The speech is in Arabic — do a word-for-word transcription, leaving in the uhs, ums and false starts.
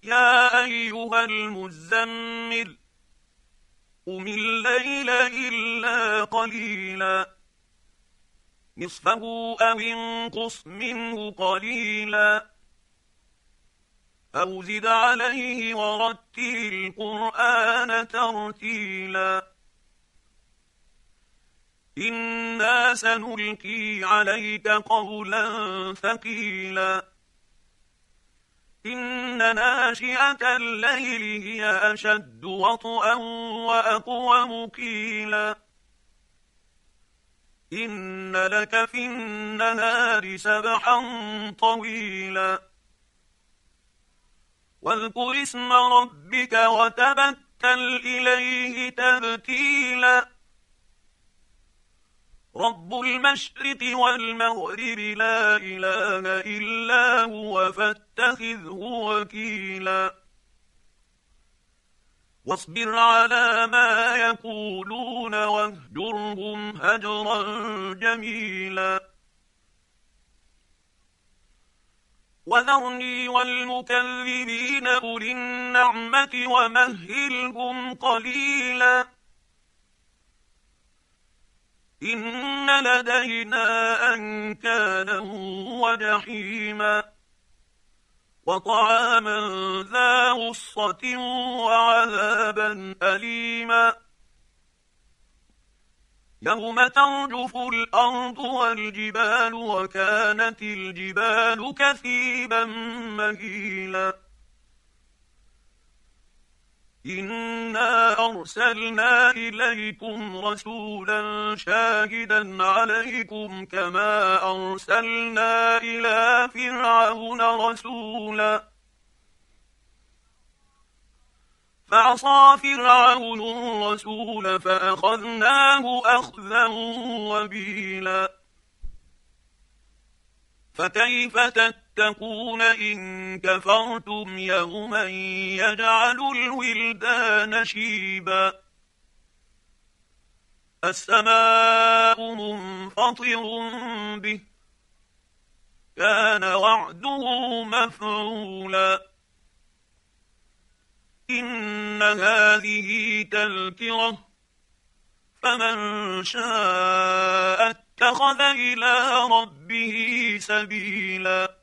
يا أيها المزمل قم الليل إلا قليلا نصفه أو انقص منه قليلا أو زد عليه ورتل القرآن ترتيلا إنا سنلقي عليك قولا ثقيلا إن ناشئة الليل هي أشد وطئا وأقوم قيلا إن لك في النهار سبحا طويلا واذكر اسم ربك وتبتل إليه تبتيلا رب المشرق والمغرب لا إله إلا هو فاتخذه وكيلا واصبر على ما يقولون واهجرهم هجرا جميلا وذرني والمكذبين أولي النعمة ومهلهم قليلا إن لدينا أنكالا وجحيما وطعاما ذا غصة وعذابا أليما يوم ترجف الأرض والجبال وكانت الجبال كثيبا مهيلا إنا أرسلنا إليكم رسولا شاهدا عليكم كما أرسلنا إلى فرعون رسولا فعصى فرعون الرسول فأخذناه أخذا وبيلا فكيف تتقون إن كفرتم يوما يجعل الولدان شيبا السماء منفطر به كان وعده مفعولا إن هذه تذكرة فمن شاء اتخذ إلى ربه سبيلا